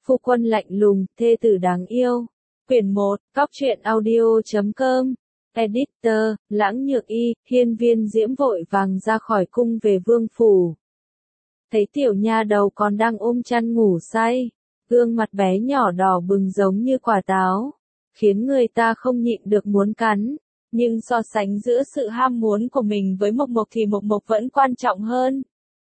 Phu quân lạnh lùng, thê tử đáng yêu. Quyển 1, cóc truyện audio.com. Editor, Lãng Nhược Y. Hiên Viên Diễm vội vàng ra khỏi cung về vương phủ. Thấy tiểu nha đầu còn đang ôm chăn ngủ say, gương mặt bé nhỏ đỏ bừng giống như quả táo, khiến người ta không nhịn được muốn cắn. Nhưng so sánh giữa sự ham muốn của mình với Mộc Mộc thì Mộc Mộc vẫn quan trọng hơn.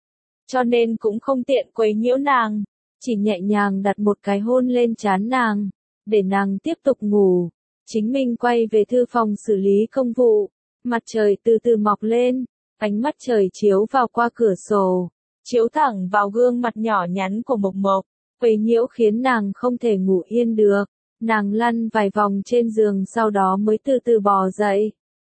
Cho nên cũng không tiện quấy nhiễu nàng, chỉ nhẹ nhàng đặt một cái hôn lên trán nàng, để nàng tiếp tục ngủ. Chính mình quay về thư phòng xử lý công vụ. Mặt trời từ từ mọc lên, ánh mắt trời chiếu vào qua cửa sổ, chiếu thẳng vào gương mặt nhỏ nhắn của Mộc Mộc, quấy nhiễu khiến nàng không thể ngủ yên được. Nàng lăn vài vòng trên giường sau đó mới từ từ bò dậy.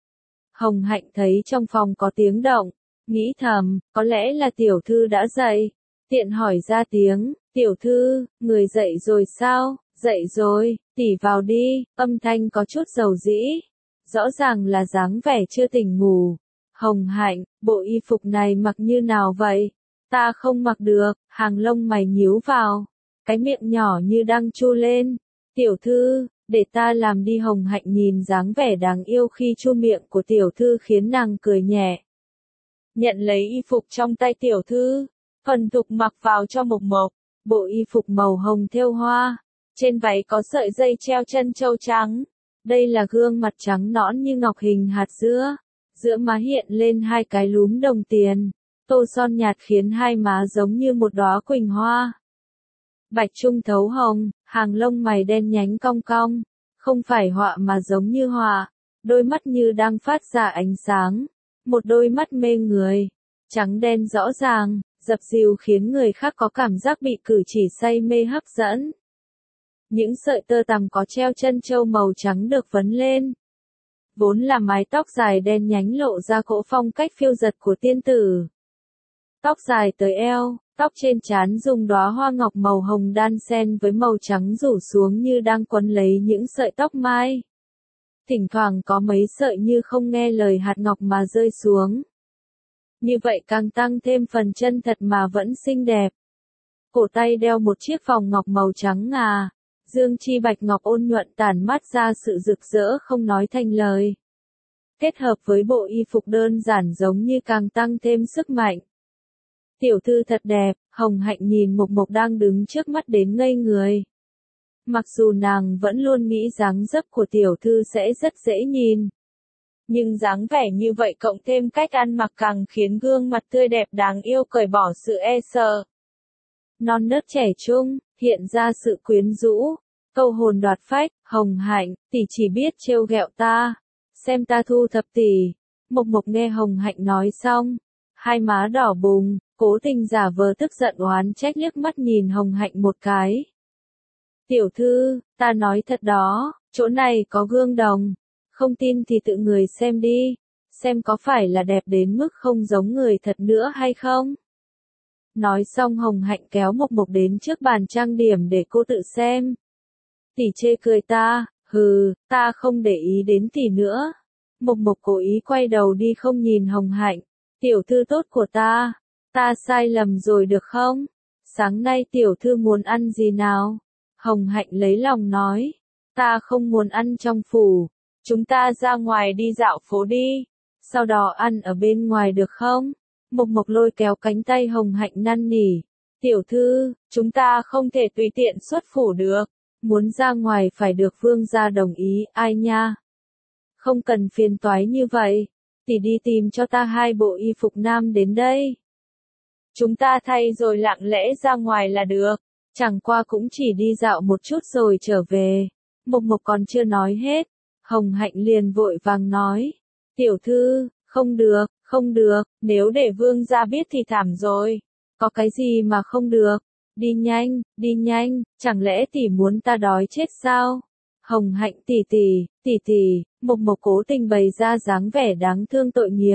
Hồng Hạnh thấy trong phòng có tiếng động, nghĩ thầm, có lẽ là tiểu thư đã dậy. Tiện hỏi ra tiếng, tiểu thư, người dậy rồi sao? Dậy rồi, tỉ vào đi, âm thanh có chút dầu dĩ. Rõ ràng là dáng vẻ chưa tỉnh ngủ. Hồng Hạnh, bộ y phục này mặc như nào vậy? Ta không mặc được, hàng lông mày nhíu vào. Cái miệng nhỏ như đang chu lên. Tiểu thư, để ta làm đi. Hồng Hạnh nhìn dáng vẻ đáng yêu khi chu miệng của tiểu thư khiến nàng cười nhẹ. Nhận lấy y phục trong tay tiểu thư, phần thục mặc vào cho Mộc Mộc. Bộ y phục màu hồng thêu hoa, trên váy có sợi dây treo chân châu trắng. Đây là gương mặt trắng nõn như ngọc hình hạt dứa, giữa má hiện lên hai cái lúm đồng tiền, tô son nhạt khiến hai má giống như một đóa quỳnh hoa. Bạch trung thấu hồng, hàng lông mày đen nhánh cong cong, không phải họa mà giống như họa, đôi mắt như đang phát ra ánh sáng, một đôi mắt mê người, trắng đen rõ ràng, dập dìu khiến người khác có cảm giác bị cử chỉ say mê hấp dẫn. Những sợi tơ tằm có treo chân châu màu trắng được vấn lên. Vốn là mái tóc dài đen nhánh lộ ra cỗ phong cách phiêu dật của tiên tử. Tóc dài tới eo, tóc trên trán dùng đóa hoa ngọc màu hồng đan xen với màu trắng rủ xuống như đang quấn lấy những sợi tóc mai. Thỉnh thoảng có mấy sợi như không nghe lời hạt ngọc mà rơi xuống. Như vậy càng tăng thêm phần chân thật mà vẫn xinh đẹp. Cổ tay đeo một chiếc vòng ngọc màu trắng ngà. Dương chi bạch ngọc ôn nhuận tản mát ra sự rực rỡ không nói thành lời. Kết hợp với bộ y phục đơn giản giống như càng tăng thêm sức mạnh. Tiểu thư thật đẹp, Hồng Hạnh nhìn Mộc Mộc đang đứng trước mắt đến ngây người. Mặc dù nàng vẫn luôn nghĩ dáng dấp của tiểu thư sẽ rất dễ nhìn. Nhưng dáng vẻ như vậy cộng thêm cách ăn mặc càng khiến gương mặt tươi đẹp đáng yêu cởi bỏ sự e sợ. Non nớt trẻ trung, hiện ra sự quyến rũ, câu hồn đoạt phách. Hồng Hạnh, tỷ chỉ biết trêu ghẹo ta, xem ta thu thập tỷ. Mộc Mộc nghe Hồng Hạnh nói xong, hai má đỏ bừng, cố tình giả vờ tức giận oán trách liếc mắt nhìn Hồng Hạnh một cái. Tiểu thư, ta nói thật đó, chỗ này có gương đồng, không tin thì tự người xem đi, xem có phải là đẹp đến mức không giống người thật nữa hay không. Nói xong Hồng Hạnh kéo Mộc Mộc đến trước bàn trang điểm để cô tự xem. Tỷ chê cười ta, hừ, ta không để ý đến tỷ nữa. Mộc Mộc cố ý quay đầu đi không nhìn Hồng Hạnh. Tiểu thư tốt của ta sai lầm rồi được không? Sáng nay tiểu thư muốn ăn gì nào? Hồng Hạnh lấy lòng nói. Ta không muốn ăn trong phủ, chúng ta ra ngoài đi dạo phố đi, sau đó ăn ở bên ngoài được không? Mộc Mộc lôi kéo cánh tay Hồng Hạnh năn nỉ. Tiểu thư, chúng ta không thể tùy tiện xuất phủ được, muốn ra ngoài phải được vương gia đồng ý. Ai nha? Không cần phiền toái như vậy, tỷ đi tìm cho ta 2 bộ y phục nam đến đây. Chúng ta thay rồi lặng lẽ ra ngoài là được, chẳng qua cũng chỉ đi dạo một chút rồi trở về. Mộc Mộc còn chưa nói hết, Hồng Hạnh liền vội vàng nói. Tiểu thư, không được, không được, nếu để vương gia biết thì thảm rồi. Có cái gì mà không được? Đi nhanh, chẳng lẽ tỷ muốn ta đói chết sao? Hồng Hạnh tỷ tỷ, Mộc Mộc cố tình bày ra dáng vẻ đáng thương tội nghiệp.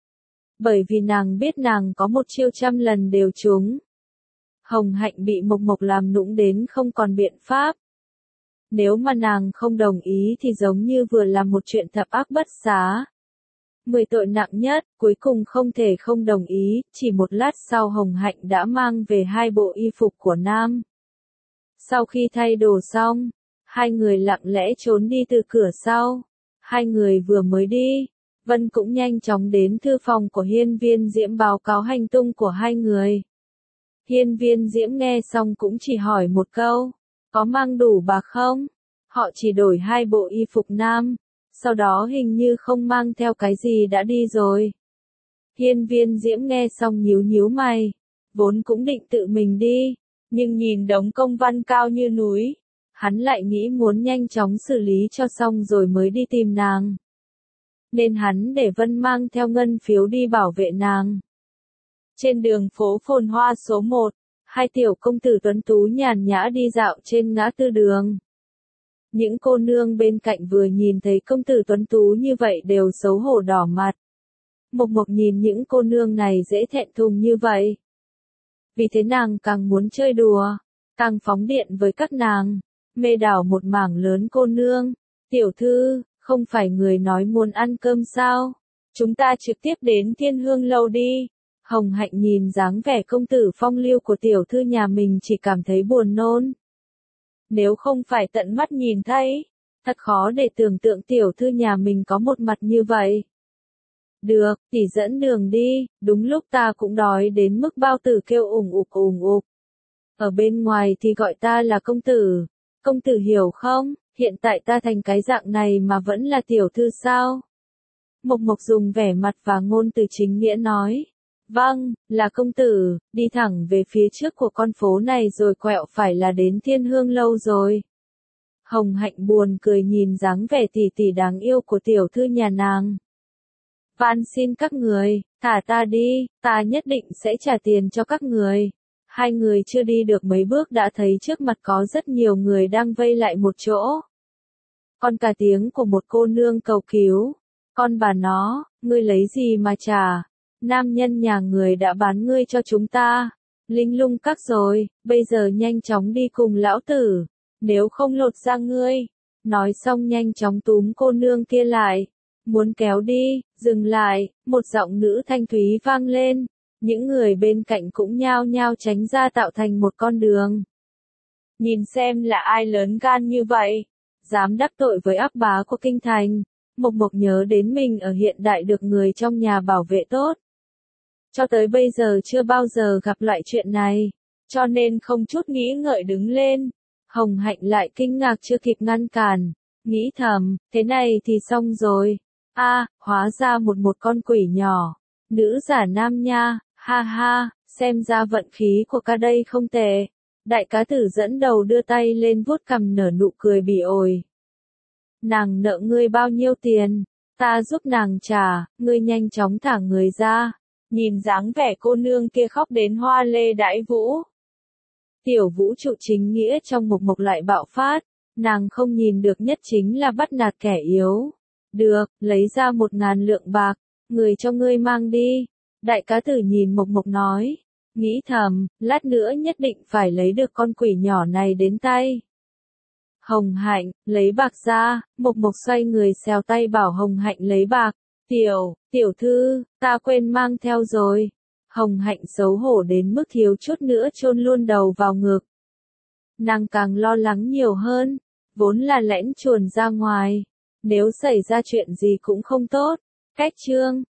Bởi vì nàng biết nàng có một chiêu trăm lần đều trúng. Hồng Hạnh bị Mộc Mộc làm nũng đến không còn biện pháp. Nếu mà nàng không đồng ý thì giống như vừa làm một chuyện thập ác bất xá. 10 tội nặng nhất, cuối cùng không thể không đồng ý, chỉ một lát sau Hồng Hạnh đã mang về 2 bộ y phục của nam. Sau khi thay đồ xong, hai người lặng lẽ trốn đi từ cửa sau. Hai người vừa mới đi, Vân cũng nhanh chóng đến thư phòng của Hiên Viên Diễm báo cáo hành tung của hai người. Hiên Viên Diễm nghe xong cũng chỉ hỏi một câu, có mang đủ bạc không? Họ chỉ đổi 2 bộ y phục nam, sau đó hình như không mang theo cái gì đã đi rồi. Hiên Viên Diễm nghe xong nhíu nhíu mày, vốn cũng định tự mình đi, nhưng nhìn đống công văn cao như núi, hắn lại nghĩ muốn nhanh chóng xử lý cho xong rồi mới đi tìm nàng. Nên hắn để Vân mang theo ngân phiếu đi bảo vệ nàng. Trên đường phố phồn hoa số 1, hai tiểu công tử tuấn tú nhàn nhã đi dạo trên ngã tư đường. Những cô nương bên cạnh vừa nhìn thấy công tử tuấn tú như vậy đều xấu hổ đỏ mặt. Mộc Mộc nhìn những cô nương này dễ thẹn thùng như vậy. Vì thế nàng càng muốn chơi đùa, càng phóng điện với các nàng, mê đảo một mảng lớn cô nương. Tiểu thư, không phải người nói muốn ăn cơm sao? Chúng ta trực tiếp đến Thiên Hương Lâu đi. Hồng Hạnh nhìn dáng vẻ công tử phong lưu của tiểu thư nhà mình chỉ cảm thấy buồn nôn. Nếu không phải tận mắt nhìn thấy, thật khó để tưởng tượng tiểu thư nhà mình có một mặt như vậy. Được, tỷ dẫn đường đi, đúng lúc ta cũng đói đến mức bao tử kêu ủng ục ủng ục. Ở bên ngoài thì gọi ta là công tử hiểu không, hiện tại ta thành cái dạng này mà vẫn là tiểu thư sao? Mộc Mộc dùng vẻ mặt và ngôn từ chính nghĩa nói. Vâng, là công tử, đi thẳng về phía trước của con phố này rồi quẹo phải là đến Thiên Hương Lâu rồi. Hồng Hạnh buồn cười nhìn dáng vẻ tỉ tỉ đáng yêu của tiểu thư nhà nàng. Van xin các người, thả ta đi, ta nhất định sẽ trả tiền cho các người. Hai người chưa đi được mấy bước đã thấy trước mặt có rất nhiều người đang vây lại một chỗ. Còn cả tiếng của một cô nương cầu cứu. Con bà nó, ngươi lấy gì mà trả? Nam nhân nhà người đã bán ngươi cho chúng ta. Linh lung các rồi, bây giờ nhanh chóng đi cùng lão tử. Nếu không lột ra ngươi. Nói xong nhanh chóng túm cô nương kia lại. Muốn kéo đi, dừng lại, một giọng nữ thanh thúy vang lên. Những người bên cạnh cũng nhao nhao tránh ra tạo thành một con đường. Nhìn xem là ai lớn gan như vậy, dám đắc tội với ác bá của kinh thành. Mộc Mộc nhớ đến mình ở hiện đại được người trong nhà bảo vệ tốt. Cho tới bây giờ chưa bao giờ gặp loại chuyện này, cho nên không chút nghĩ ngợi đứng lên. Hồng Hạnh lại kinh ngạc chưa kịp ngăn cản, nghĩ thầm, thế này thì xong rồi. Hóa ra một con quỷ nhỏ, nữ giả nam nha, ha ha, xem ra vận khí của ca đây không tệ. Đại cá tử dẫn đầu đưa tay lên vuốt cằm nở nụ cười bỉ ổi. Nàng nợ ngươi bao nhiêu tiền, ta giúp nàng trả, ngươi nhanh chóng thả người ra. Nhìn dáng vẻ cô nương kia khóc đến hoa lê đãi vũ. Tiểu vũ trụ chính nghĩa trong Mộc Mộc lại bạo phát, nàng không nhìn được nhất chính là bắt nạt kẻ yếu. Được, lấy ra 1.000 lượng bạc, người cho ngươi mang đi. Đại cá tử nhìn Mộc Mộc nói, nghĩ thầm, lát nữa nhất định phải lấy được con quỷ nhỏ này đến tay. Hồng Hạnh, lấy bạc ra, Mộc Mộc xoay người xèo tay bảo Hồng Hạnh lấy bạc. Tiểu thư, ta quên mang theo rồi. Hồng Hạnh xấu hổ đến mức thiếu chút nữa chôn luôn đầu vào ngực. Nàng càng lo lắng nhiều hơn, vốn là lẽn chuồn ra ngoài. Nếu xảy ra chuyện gì cũng không tốt. Cách chương